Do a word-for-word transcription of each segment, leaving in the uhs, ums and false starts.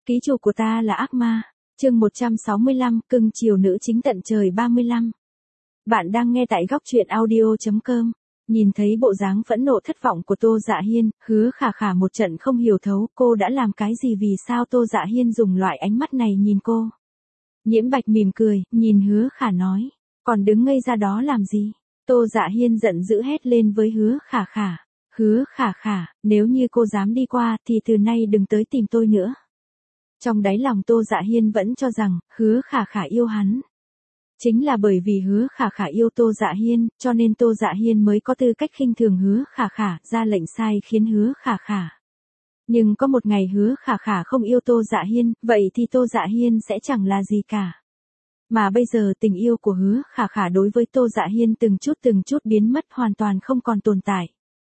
Ký chủ của ta là ác ma. Chương một trăm sáu mươi lăm, cưng chiều nữ chính tận trời ba mươi lăm. Bạn đang nghe tại góc truyện audio chấm com. Nhìn thấy bộ dáng phẫn nộ thất vọng của Tô Dạ Hiên, Hứa Khả Khả một trận không hiểu thấu cô đã làm cái gì, vì sao Tô Dạ Hiên dùng loại ánh mắt này nhìn cô. Nhiễm Bạch mỉm cười, nhìn Hứa Khả nói, còn đứng ngây ra đó làm gì? Tô Dạ Hiên giận dữ hét lên với Hứa Khả Khả. Hứa Khả Khả, nếu như cô dám đi qua thì từ nay đừng tới tìm tôi nữa. Trong đáy lòng Tô Dạ Hiên vẫn cho rằng, Hứa Khả Khả yêu hắn. Chính là bởi vì Hứa Khả Khả yêu Tô Dạ Hiên, cho nên Tô Dạ Hiên mới có tư cách khinh thường Hứa Khả Khả, ra lệnh sai khiến Hứa Khả Khả. Nhưng có một ngày Hứa Khả Khả không yêu Tô Dạ Hiên, vậy thì Tô Dạ Hiên sẽ chẳng là gì cả. Mà bây giờ tình yêu của Hứa Khả Khả đối với Tô Dạ Hiên từng chút từng chút biến mất, hoàn toàn không còn tồn tại.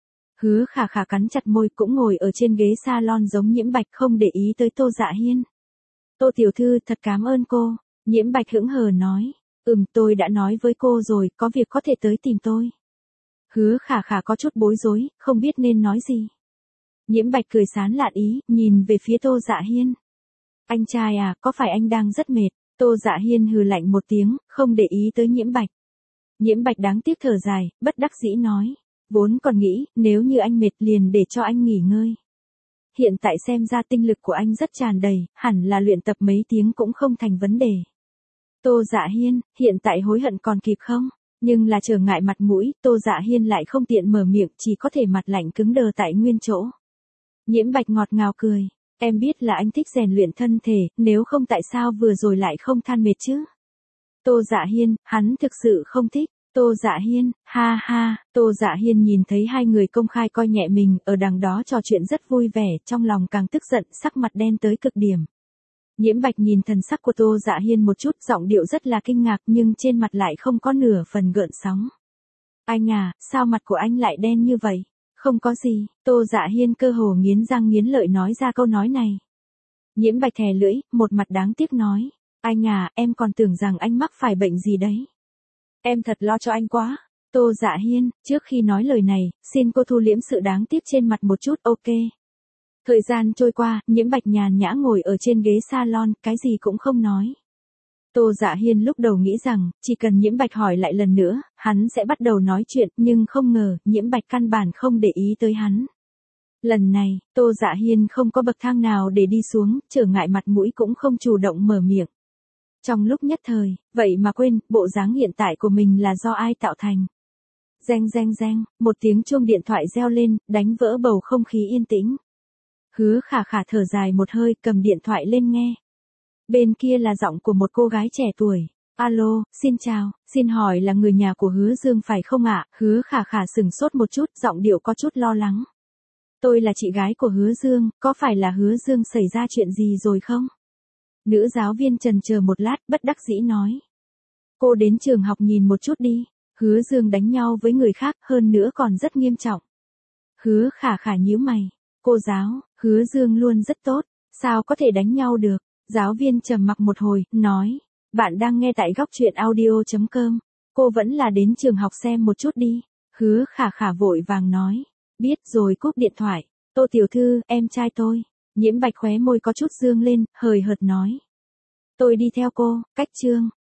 Hứa Khả Khả cắn chặt môi, cũng ngồi ở trên ghế salon giống Nhiễm Bạch, không để ý tới Tô Dạ Hiên. Tô tiểu thư, thật cảm ơn cô. Nhiễm Bạch hững hờ nói. Ừm, tôi đã nói với cô rồi, có việc có thể tới tìm tôi. Hứa Khả Khả có chút bối rối, không biết nên nói gì. Nhiễm Bạch cười sán lạn ý, nhìn về phía Tô Dạ Hiên. Anh trai à, có phải anh đang rất mệt? Tô Dạ Hiên hừ lạnh một tiếng, không để ý tới Nhiễm Bạch. Nhiễm Bạch đáng tiếc thở dài, bất đắc dĩ nói. Vốn còn nghĩ, nếu như anh mệt liền để cho anh nghỉ ngơi. Hiện tại xem ra tinh lực của anh rất tràn đầy, hẳn là luyện tập mấy tiếng cũng không thành vấn đề. Tô Dạ Hiên, hiện tại hối hận còn kịp không? Nhưng là trở ngại mặt mũi, Tô Dạ Hiên lại không tiện mở miệng, chỉ có thể mặt lạnh cứng đờ tại nguyên chỗ. Nhiễm Bạch ngọt ngào cười. Em biết là anh thích rèn luyện thân thể, nếu không tại sao vừa rồi lại không than mệt chứ? Tô Dạ Hiên, hắn thực sự không thích. Tô Dạ Hiên, ha ha, Tô Dạ Hiên nhìn thấy hai người công khai coi nhẹ mình, ở đằng đó trò chuyện rất vui vẻ, trong lòng càng tức giận, sắc mặt đen tới cực điểm. Nhiễm Bạch nhìn thần sắc của Tô Dạ Hiên một chút, giọng điệu rất là kinh ngạc, nhưng trên mặt lại không có nửa phần gợn sóng. Anh à, sao mặt của anh lại đen như vậy? Không có gì, Tô Dạ Hiên cơ hồ nghiến răng nghiến lợi nói ra câu nói này. Nhiễm Bạch thè lưỡi, một mặt đáng tiếc nói, anh à, em còn tưởng rằng anh mắc phải bệnh gì đấy. Em thật lo cho anh quá. Tô Dạ Hiên, trước khi nói lời này, xin cô thu liễm sự đáng tiếc trên mặt một chút, ok. Thời gian trôi qua, Nhiễm Bạch nhàn nhã ngồi ở trên ghế salon, cái gì cũng không nói. Tô Dạ Hiên lúc đầu nghĩ rằng, chỉ cần Nhiễm Bạch hỏi lại lần nữa, hắn sẽ bắt đầu nói chuyện, nhưng không ngờ, Nhiễm Bạch căn bản không để ý tới hắn. Lần này, Tô Dạ Hiên không có bậc thang nào để đi xuống, trở ngại mặt mũi cũng không chủ động mở miệng. Trong lúc nhất thời, vậy mà quên, bộ dáng hiện tại của mình là do ai tạo thành. Reng reng reng, một tiếng chuông điện thoại reo lên, đánh vỡ bầu không khí yên tĩnh. Hứa Khả Khả thở dài một hơi, cầm điện thoại lên nghe. Bên kia là giọng của một cô gái trẻ tuổi. Alo, xin chào, xin hỏi là người nhà của Hứa Dương phải không ạ? Hứa Khả Khả sừng sốt một chút, giọng điệu có chút lo lắng. Tôi là chị gái của Hứa Dương, có phải là Hứa Dương xảy ra chuyện gì rồi không? Nữ giáo viên chần chờ một lát, bất đắc dĩ nói. Cô đến trường học nhìn một chút đi. Hứa Dương đánh nhau với người khác, hơn nữa còn rất nghiêm trọng. Hứa Khả Khả nhíu mày. Cô giáo, Hứa Dương luôn rất tốt, sao có thể đánh nhau được? Giáo viên trầm mặc một hồi, nói. Bạn đang nghe tại góc truyện audio chấm com. Cô vẫn là đến trường học xem một chút đi. Hứa Khả Khả vội vàng nói. Biết rồi, cúp điện thoại. Tô tiểu thư, em trai tôi. Nhiễm Bạch khóe môi có chút dương lên, hời hợt nói. Tôi đi theo cô, cách chương.